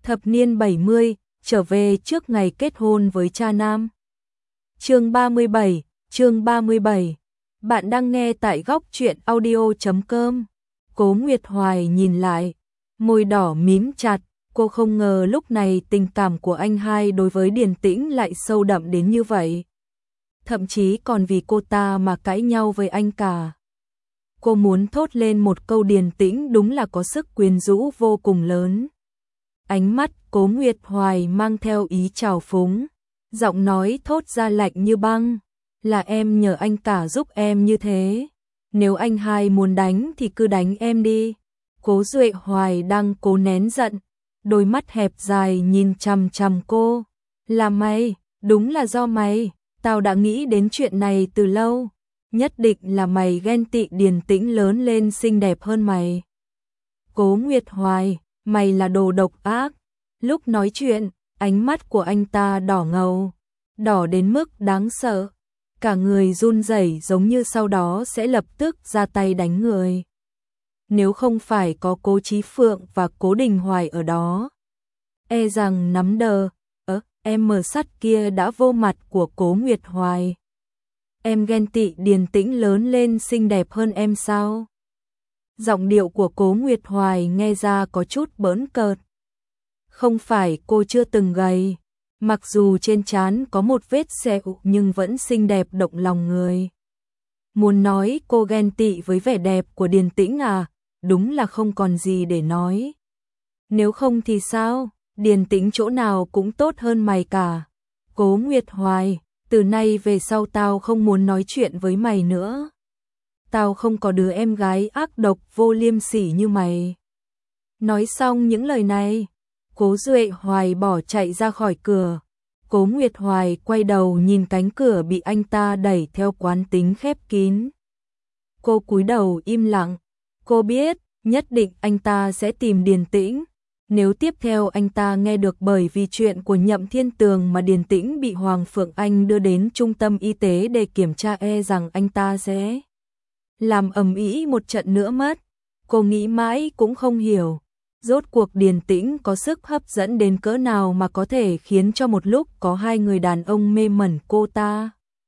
Thập niên 70, trở về trước ngày kết hôn với cha nam. Chương 37. Bạn đang nghe tại góc truyện audio.com. Cố Nguyệt Hoài nhìn lại, môi đỏ mím chặt, cô không ngờ lúc này tình cảm của anh hai đối với Điền Tĩnh lại sâu đậm đến như vậy. Thậm chí còn vì cô ta mà cãi nhau với anh cả. Cô muốn thốt lên một câu Điền Tĩnh đúng là có sức quyến rũ vô cùng lớn. Ánh mắt Cố Nguyệt Hoài mang theo ý trào phúng, giọng nói thốt ra lạnh như băng, là em nhờ anh cả giúp em như thế. Nếu anh hai muốn đánh thì cứ đánh em đi. Cố Duệ Hoài đang cố nén giận, đôi mắt hẹp dài nhìn chằm chằm cô. Là mày, đúng là do mày, tao đã nghĩ đến chuyện này từ lâu. Nhất định là mày ghen tị Điền Tĩnh lớn lên xinh đẹp hơn mày. Cố Nguyệt Hoài, mày là đồ độc ác. Lúc nói chuyện, ánh mắt của anh ta đỏ ngầu, đỏ đến mức đáng sợ. Cả người run rẩy giống như sau đó sẽ lập tức ra tay đánh người. Nếu không phải có Cố Chí Phượng và Cố Đình Hoài ở đó, e rằng nắm đờ, em mờ sắt kia đã vô mặt của Cố Nguyệt Hoài. Em ghen tị Điền Tĩnh lớn lên xinh đẹp hơn em sao? Giọng điệu của Cố Nguyệt Hoài nghe ra có chút bỡn cợt. Không phải cô chưa từng gầy, mặc dù trên trán có một vết sẹo nhưng vẫn xinh đẹp động lòng người. Muốn nói cô ghen tị với vẻ đẹp của Điền Tĩnh à, đúng là không còn gì để nói. Nếu không thì sao, Điền Tĩnh chỗ nào cũng tốt hơn mày cả. Cố Nguyệt Hoài, từ nay về sau tao không muốn nói chuyện với mày nữa. Tao không có đứa em gái ác độc vô liêm sỉ như mày. Nói xong những lời này, Cố Duệ Hoài bỏ chạy ra khỏi cửa. Cố Nguyệt Hoài quay đầu nhìn cánh cửa bị anh ta đẩy theo quán tính khép kín. Cô cúi đầu im lặng. Cô biết, nhất định anh ta sẽ tìm Điền Tĩnh. Nếu tiếp theo anh ta nghe được bởi vì chuyện của Nhậm Thiên Tường mà Điền Tĩnh bị Hoàng Phượng Anh đưa đến trung tâm y tế để kiểm tra, e rằng anh ta sẽ làm ầm ĩ một trận nữa mất. Cô nghĩ mãi cũng không hiểu, rốt cuộc Điền Tĩnh có sức hấp dẫn đến cỡ nào mà có thể khiến cho một lúc có hai người đàn ông mê mẩn cô ta.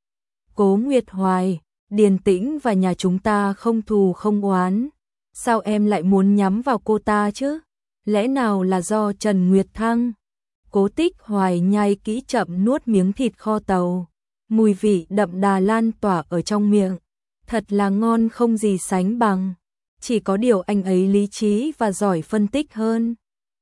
Cố Nguyệt Hoài, Điền Tĩnh và nhà chúng ta không thù không oán. Sao em lại muốn nhắm vào cô ta chứ? Lẽ nào là do Trần Nguyệt Thăng? Cố Tích Hoài nhai kỹ chậm nuốt miếng thịt kho tàu. Mùi vị đậm đà lan tỏa ở trong miệng. Thật là ngon không gì sánh bằng. Chỉ có điều anh ấy lý trí và giỏi phân tích hơn.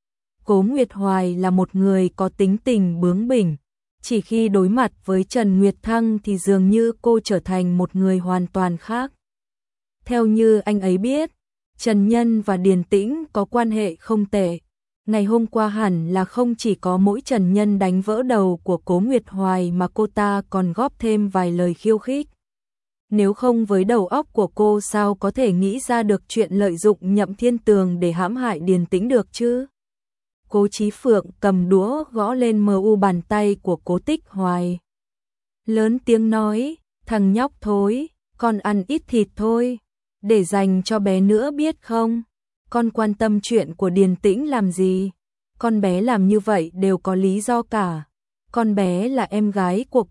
Cố Nguyệt Hoài là một người có tính tình bướng bỉnh. Chỉ khi đối mặt với Trần Nguyệt Thăng thì dường như cô trở thành một người hoàn toàn khác. Theo như anh ấy biết, Trần Nhân và Điền Tĩnh có quan hệ không tệ. Ngày hôm qua hẳn là không chỉ có mỗi Trần Nhân đánh vỡ đầu của Cố Nguyệt Hoài mà cô ta còn góp thêm vài lời khiêu khích. Nếu không với đầu óc của cô sao có thể nghĩ ra được chuyện lợi dụng Nhậm Thiên Tường để hãm hại Điền Tĩnh được chứ? Cố Chí Phượng cầm đũa gõ lên mu bàn tay của Cố Tích Hoài. Lớn tiếng nói, thằng nhóc thối, con ăn ít thịt thôi. Để dành cho bé nữa biết không? Con quan tâm chuyện của Điền Tĩnh làm gì? Con bé làm như vậy đều có lý do cả. Con bé là em gái của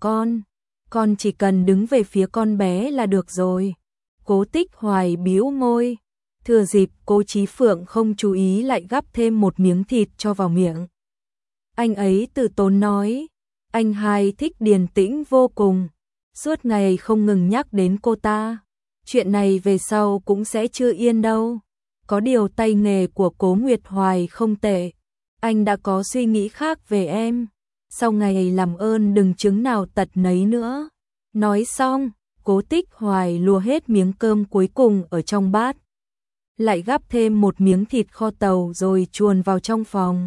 con chỉ cần đứng về phía con bé là được rồi. Cố Tích Hoài bĩu môi. Thừa dịp Cố Chí Phượng không chú ý lại gắp thêm một miếng thịt cho vào miệng. Anh ấy từ tốn nói, anh hai thích Điền Tĩnh vô cùng. Suốt ngày không ngừng nhắc đến cô ta. Chuyện này về sau cũng sẽ chưa yên đâu. Có điều tay nghề của Cố Nguyệt Hoài không tệ. Anh đã có suy nghĩ khác về em. Sau ngày làm ơn đừng chứng nào tật nấy nữa. Nói xong, Cố Tích Hoài lùa hết miếng cơm cuối cùng ở trong bát. Lại gắp thêm một miếng thịt kho tàu rồi chuồn vào trong phòng.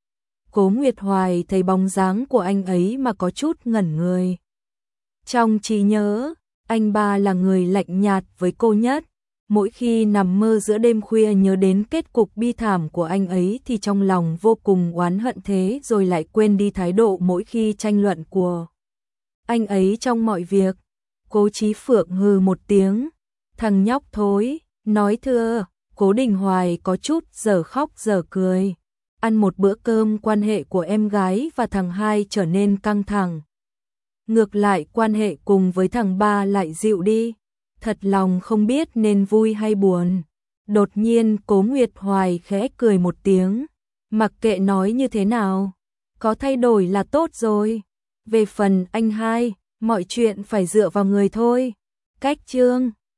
Cố Nguyệt Hoài thấy bóng dáng của anh ấy mà có chút ngẩn người. Trong trí nhớ, anh ba là người lạnh nhạt với cô nhất. Mỗi khi nằm mơ giữa đêm khuya nhớ đến kết cục bi thảm của anh ấy thì trong lòng vô cùng oán hận, thế rồi lại quên đi thái độ mỗi khi tranh luận của anh ấy trong mọi việc. Cố Chí Phượng hừ một tiếng, thằng nhóc thối, nói thưa. Cố Đình Hoài có chút dở khóc dở cười. ăn một bữa cơm quan hệ của em gái và thằng hai trở nên căng thẳng. Ngược lại quan hệ cùng với thằng ba lại dịu đi. Thật lòng không biết nên vui hay buồn. Đột nhiên Cố Nguyệt Hoài khẽ cười một tiếng. Mặc kệ nói như thế nào, có thay đổi là tốt rồi. Về phần anh hai, mọi chuyện phải dựa vào người thôi. Cách chương